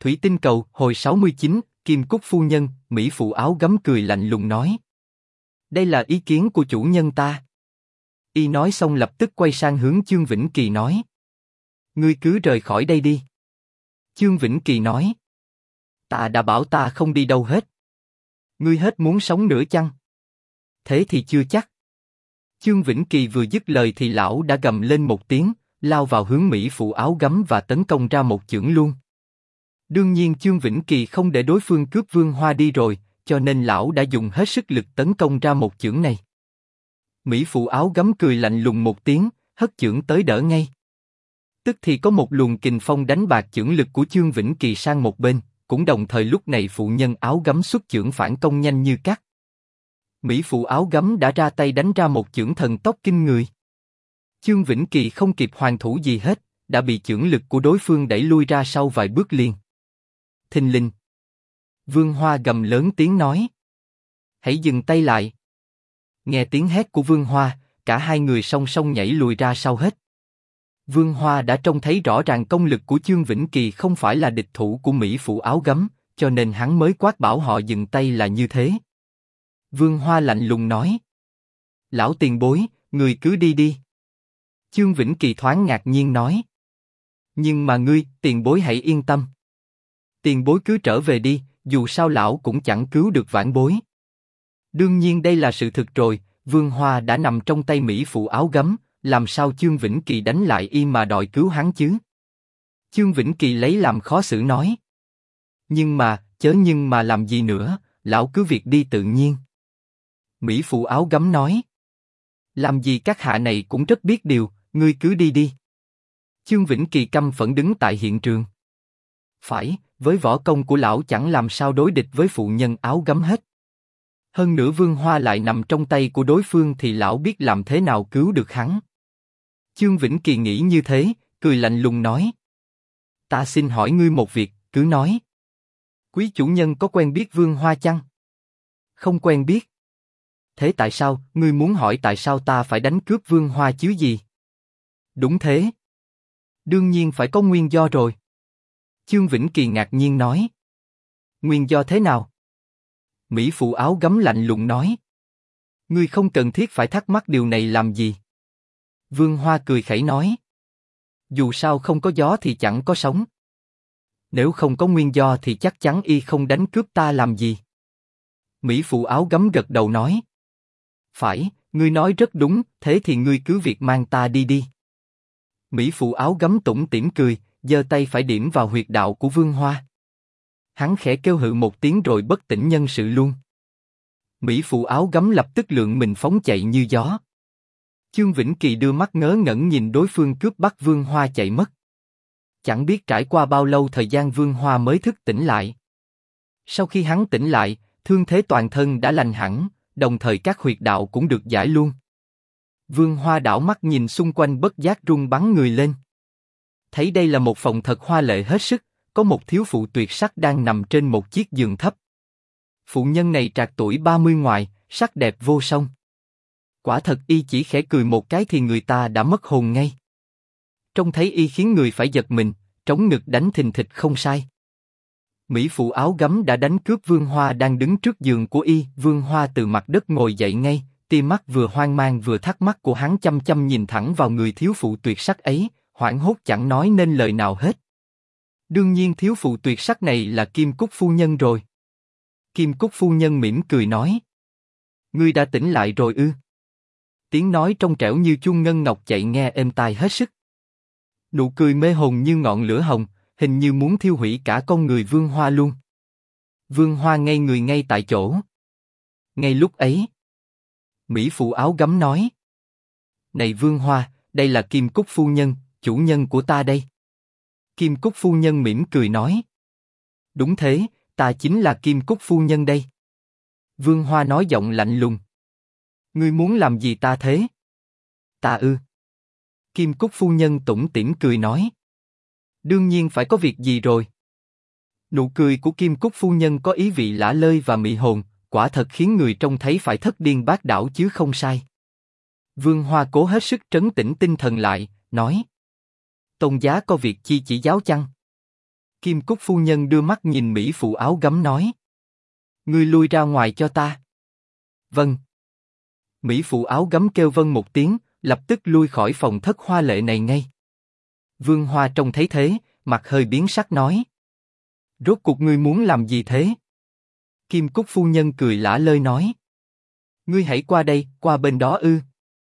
Thủy tinh cầu, hồi 69, Kim Cúc phu nhân, Mỹ phụ áo gấm cười lạnh lùng nói. Đây là ý kiến của chủ nhân ta. Y nói xong lập tức quay sang hướng Chương Vĩnh Kỳ nói. Ngươi cứ rời khỏi đây đi. Chương Vĩnh Kỳ nói. Ta đã bảo ta không đi đâu hết. Ngươi hết muốn sống nữa chăng? Thế thì chưa chắc. Chương Vĩnh Kỳ vừa dứt lời thì lão đã gầm lên một tiếng, lao vào hướng Mỹ phụ áo gấm và tấn công ra một chưởng luôn. Đương nhiên Chương Vĩnh Kỳ không để đối phương cướp Vương Hoa đi rồi, cho nên lão đã dùng hết sức lực tấn công ra một chưởng này. Mỹ phụ áo gấm cười lạnh lùng một tiếng, hất chưởng tới đỡ ngay. Tức thì có một luồng kình phong đánh bạc chưởng lực của Chương Vĩnh Kỳ sang một bên, cũng đồng thời lúc này phụ nhân áo gấm xuất chưởng phản công nhanh như cắt. Mỹ phụ áo gấm đã ra tay đánh ra một chưởng thần tốc kinh người. Chương Vĩnh Kỳ không kịp hoàn thủ gì hết, đã bị chưởng lực của đối phương đẩy lui ra sau vài bước liền. Thình lình. Vương Hoa gầm lớn tiếng nói. Hãy dừng tay lại. Nghe tiếng hét của Vương Hoa, cả hai người song song nhảy lùi ra sau hết. Vương Hoa đã trông thấy rõ ràng công lực của Chương Vĩnh Kỳ không phải là địch thủ của Mỹ phụ áo gấm, cho nên hắn mới quát bảo họ dừng tay là như thế. Vương Hoa lạnh lùng nói. Lão tiền bối, người cứ đi đi. Chương Vĩnh Kỳ thoáng ngạc nhiên nói. Nhưng mà ngươi, tiền bối hãy yên tâm. Tiền bối cứ trở về đi, dù sao lão cũng chẳng cứu được vãn bối. Đương nhiên đây là sự thực rồi, Vương Hoa đã nằm trong tay Mỹ phụ áo gấm, làm sao Chương Vĩnh Kỳ đánh lại y mà đòi cứu hắn chứ? Chương Vĩnh Kỳ lấy làm khó xử nói. Nhưng mà làm gì nữa, lão cứ việc đi tự nhiên. Mỹ phụ áo gấm nói. Làm gì các hạ này cũng rất biết điều, ngươi cứ đi đi. Chương Vĩnh Kỳ căm phẫn đứng tại hiện trường. Phải, với võ công của lão chẳng làm sao đối địch với phụ nhân áo gấm hết. Hơn nữa Vương Hoa lại nằm trong tay của đối phương thì lão biết làm thế nào cứu được hắn. Chương Vĩnh Kỳ nghĩ như thế, cười lạnh lùng nói. Ta xin hỏi ngươi một việc, cứ nói. Quý chủ nhân có quen biết Vương Hoa chăng? Không quen biết. Thế tại sao, ngươi muốn hỏi tại sao ta phải đánh cướp Vương Hoa chứ gì? Đúng thế. Đương nhiên phải có nguyên do rồi. Chương Vĩnh Kỳ ngạc nhiên nói. Nguyên do thế nào? Mỹ phụ áo gấm lạnh lùng nói. Ngươi không cần thiết phải thắc mắc điều này làm gì. Vương Hoa cười khẩy nói. Dù sao không có gió thì chẳng có sóng. Nếu không có nguyên do thì chắc chắn y không đánh cướp ta làm gì. Mỹ phụ áo gấm gật đầu nói. Phải, ngươi nói rất đúng, thế thì ngươi cứ việc mang ta đi đi. Mỹ phụ áo gấm tủm tỉm cười, giơ tay phải điểm vào huyệt đạo của Vương Hoa. Hắn khẽ kêu hự một tiếng rồi bất tỉnh nhân sự luôn. Mỹ phụ áo gấm lập tức lượn mình phóng chạy như gió. Chương Vĩnh Kỳ đưa mắt ngớ ngẩn nhìn đối phương cướp bắt Vương Hoa chạy mất. Chẳng biết trải qua bao lâu thời gian Vương Hoa mới thức tỉnh lại. Sau khi hắn tỉnh lại, thương thế toàn thân đã lành hẳn, đồng thời các huyệt đạo cũng được giải luôn. Vương Hoa đảo mắt nhìn xung quanh bất giác run bắn người lên. Thấy đây là một phòng thật hoa lệ hết sức, có một thiếu phụ tuyệt sắc đang nằm trên một chiếc giường thấp. Phụ nhân này trạc tuổi 30 ngoài, sắc đẹp vô song. Quả thật y chỉ khẽ cười một cái thì người ta đã mất hồn ngay. Trông thấy y khiến người phải giật mình, trống ngực đánh thình thịch không sai. Mỹ phụ áo gấm đã đánh cướp Vương Hoa đang đứng trước giường của y. Vương Hoa từ mặt đất ngồi dậy ngay, tia mắt vừa hoang mang vừa thắc mắc của hắn chăm chăm nhìn thẳng vào người thiếu phụ tuyệt sắc ấy, hoảng hốt chẳng nói nên lời nào hết. Đương nhiên thiếu phụ tuyệt sắc này là Kim Cúc phu nhân rồi. Kim Cúc phu nhân mỉm cười nói. Ngươi đã tỉnh lại rồi ư? Tiếng nói trong trẻo như chuông ngân ngọc chạy nghe êm tai hết sức. Nụ cười mê hồn như ngọn lửa hồng, hình như muốn thiêu hủy cả con người Vương Hoa luôn. Vương Hoa ngây người ngay tại chỗ. Ngay lúc ấy, Mỹ phụ áo gấm nói. Này Vương Hoa, đây là Kim Cúc phu nhân, chủ nhân của ta đây. Kim Cúc phu nhân mỉm cười nói. Đúng thế, ta chính là Kim Cúc phu nhân đây. Vương Hoa nói giọng lạnh lùng. Ngươi muốn làm gì ta thế? Ta ư? Kim Cúc phu nhân tủm tỉm cười nói. Đương nhiên phải có việc gì rồi. Nụ cười của Kim Cúc phu nhân có ý vị lả lơi và mị hồn, quả thật khiến người trông thấy phải thất điên bát đảo chứ không sai. Vương Hoa cố hết sức trấn tĩnh tinh thần lại, nói. Tôn giá có việc chi chỉ giáo chăng? Kim Cúc phu nhân đưa mắt nhìn mỹ phụ áo gấm nói. Ngươi lui ra ngoài cho ta. Vâng. Mỹ phụ áo gấm kêu vâng một tiếng, lập tức lui khỏi phòng thất hoa lệ này ngay. Vương Hoa trông thấy thế, mặt hơi biến sắc nói. Rốt cuộc ngươi muốn làm gì thế? Kim Cúc phu nhân cười lả lơi nói. Ngươi hãy qua đây, qua bên đó ư?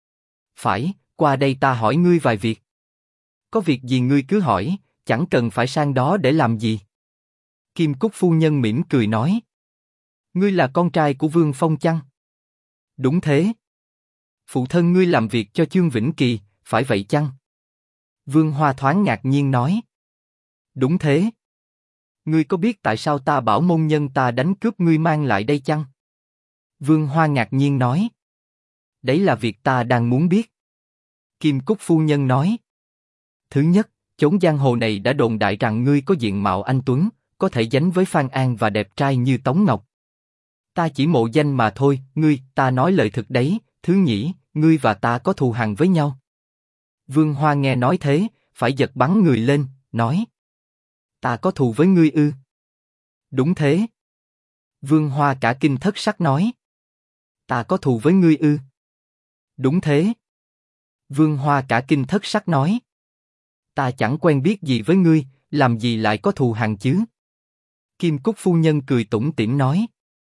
Phải, qua đây ta hỏi ngươi vài việc. Có việc gì ngươi cứ hỏi, chẳng cần phải sang đó để làm gì. Kim Cúc phu nhân mỉm cười nói. Ngươi là con trai của Vương Phong chăng? Đúng thế. Phụ thân ngươi làm việc cho Chương Vĩnh Kỳ, phải vậy chăng? Vương Hoa thoáng ngạc nhiên nói. Đúng thế. Ngươi có biết tại sao ta bảo môn nhân ta đánh cướp ngươi mang lại đây chăng? Vương Hoa ngạc nhiên nói. Đấy là việc ta đang muốn biết. Kim Cúc phu nhân nói. Thứ nhất, chốn giang hồ này đã đồn đại rằng ngươi có diện mạo anh tuấn, có thể sánh với Phan An và đẹp trai như Tống Ngọc. Ta chỉ mộ danh mà thôi, ta nói lời thực đấy. Thứ nhì, ngươi và ta có thù hằn với nhau. Vương Hoa nghe nói thế, phải giật bắn người lên, nói. Ta có thù với ngươi ư? Đúng thế. Vương Hoa cả kinh thất sắc nói. Ta có thù với ngươi ư? Đúng thế. Vương Hoa cả kinh thất sắc nói. Ta chẳng quen biết gì với ngươi, làm gì lại có thù hằn chứ? Kim Cúc phu nhân cười tủm tỉm nói.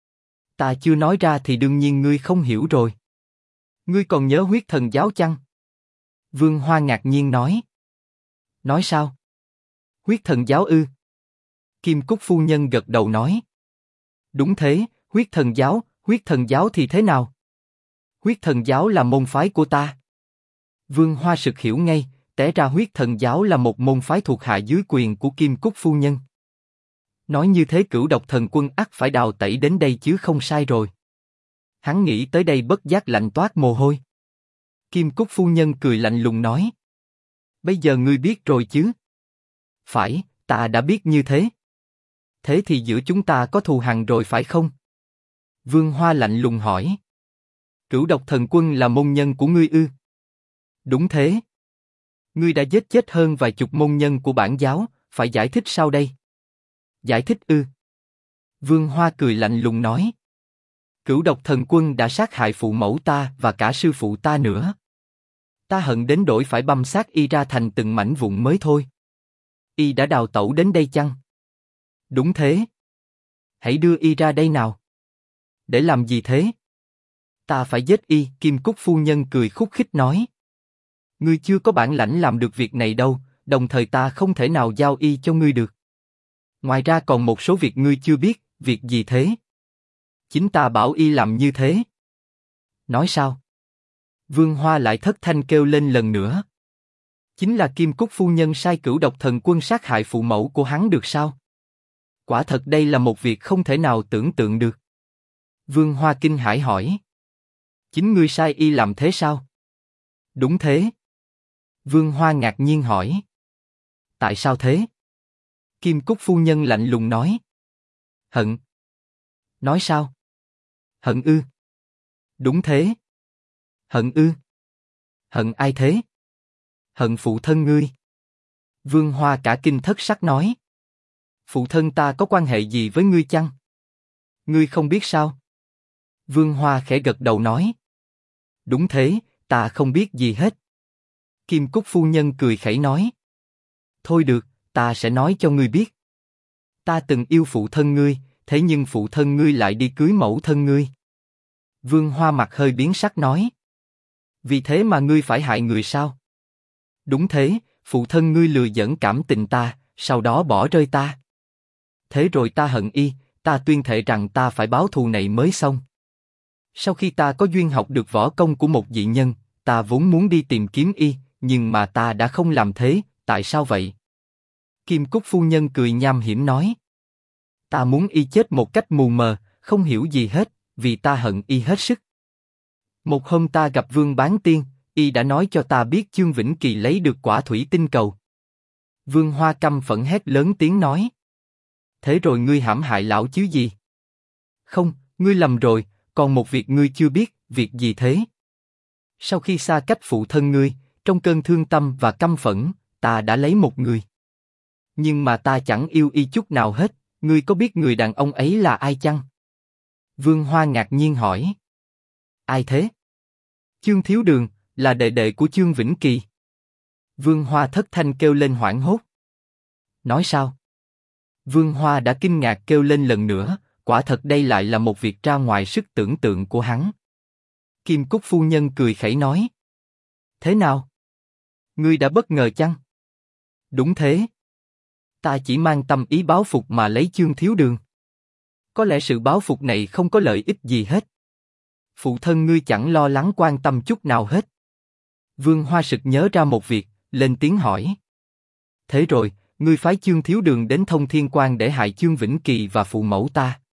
Ta chưa nói ra thì đương nhiên ngươi không hiểu rồi. Ngươi còn nhớ huyết thần giáo chăng? Vương Hoa ngạc nhiên nói. Nói sao? Huyết thần giáo ư? Kim Cúc phu nhân gật đầu nói. Đúng thế, huyết thần giáo thì thế nào? Huyết thần giáo là môn phái của ta. Vương Hoa sực hiểu ngay, té ra huyết thần giáo là một môn phái thuộc hạ dưới quyền của Kim Cúc phu nhân. Nói như thế Cửu Độc Thần Quân ắt phải đào tẩy đến đây chứ không sai rồi. Hắn nghĩ tới đây bất giác lạnh toát mồ hôi. Kim Cúc phu nhân cười lạnh lùng nói. Bây giờ ngươi biết rồi chứ? Phải, ta đã biết như thế. Thế thì giữa chúng ta có thù hằn rồi phải không? Vương Hoa lạnh lùng hỏi. Cửu Độc Thần Quân là môn nhân của ngươi ư? Đúng thế. Ngươi đã giết chết hơn vài chục môn nhân của bản giáo, phải giải thích sao đây? Giải thích ư? Vương Hoa cười lạnh lùng nói. Cửu Độc Thần Quân đã sát hại phụ mẫu ta và cả sư phụ ta nữa. Ta hận đến đổi phải băm xác y ra thành từng mảnh vụn mới thôi. Y đã đào tẩu đến đây chăng? Đúng thế. Hãy đưa y ra đây nào. Để làm gì thế? Ta phải giết y, Kim Cúc phu nhân cười khúc khích nói. Ngươi chưa có bản lãnh làm được việc này đâu, đồng thời ta không thể nào giao y cho ngươi được. Ngoài ra còn một số việc ngươi chưa biết, việc gì thế? Chính ta bảo y làm như thế. Nói sao? Vương Hoa lại thất thanh kêu lên lần nữa. Chính là Kim Cúc phu nhân sai Cửu Độc Thần Quân sát hại phụ mẫu của hắn được sao? Quả thật đây là một việc không thể nào tưởng tượng được. Vương Hoa kinh hãi hỏi. Chính ngươi sai y làm thế sao? Đúng thế. Vương Hoa ngạc nhiên hỏi. Tại sao thế? Kim Cúc phu nhân lạnh lùng nói. Hận. Nói sao? Hận ư? Đúng thế. Hận ư? Hận ai thế? Hận phụ thân ngươi. Vương Hoa cả kinh thất sắc nói. Phụ thân ta có quan hệ gì với ngươi chăng? Ngươi không biết sao? Vương Hoa khẽ gật đầu nói. Đúng thế, ta không biết gì hết. Kim Cúc phu nhân cười khẩy nói. Thôi được, ta sẽ nói cho ngươi biết. Ta từng yêu phụ thân ngươi, thế nhưng phụ thân ngươi lại đi cưới mẫu thân ngươi. Vương Hoa mặt hơi biến sắc nói. Vì thế mà ngươi phải hại người sao? Đúng thế, phụ thân ngươi lừa dẫn cảm tình ta, sau đó bỏ rơi ta. Thế rồi ta hận y, ta tuyên thệ rằng ta phải báo thù này mới xong. Sau khi ta có duyên học được võ công của một dị nhân, ta vốn muốn đi tìm kiếm y, nhưng mà ta đã không làm thế, tại sao vậy? Kim Cúc phu nhân cười nham hiểm nói. Ta muốn y chết một cách mù mờ, không hiểu gì hết, vì ta hận y hết sức. Một hôm ta gặp Vương Bán Tiên, y đã nói cho ta biết Chương Vĩnh Kỳ lấy được quả thủy tinh cầu. Vương Hoa căm phẫn hét lớn tiếng nói. Thế rồi ngươi hãm hại lão chứ gì? Không, ngươi lầm rồi, còn một việc ngươi chưa biết, việc gì thế? Sau khi xa cách phụ thân ngươi, trong cơn thương tâm và căm phẫn, ta đã lấy một người. Nhưng mà ta chẳng yêu y chút nào hết, ngươi có biết người đàn ông ấy là ai chăng? Vương Hoa ngạc nhiên hỏi. Ai thế? Chương Thiếu Đường, là đệ đệ của Chương Vĩnh Kỳ. Vương Hoa thất thanh kêu lên hoảng hốt. Nói sao? Vương Hoa đã kinh ngạc kêu lên lần nữa, quả thật đây lại là một việc ra ngoài sức tưởng tượng của hắn. Kim Cúc phu nhân cười khẩy nói. Thế nào? Ngươi đã bất ngờ chăng? Đúng thế. Ta chỉ mang tâm ý báo phục mà lấy Chương Thiếu Đường. Có lẽ sự báo phục này không có lợi ích gì hết. Phụ thân ngươi chẳng lo lắng quan tâm chút nào hết. Vương Hoa sực nhớ ra một việc, lên tiếng hỏi. Thế rồi, ngươi phái Chương Thiếu Đường đến Thông Thiên Quan để hại Chương Vĩnh Kỳ và phụ mẫu ta.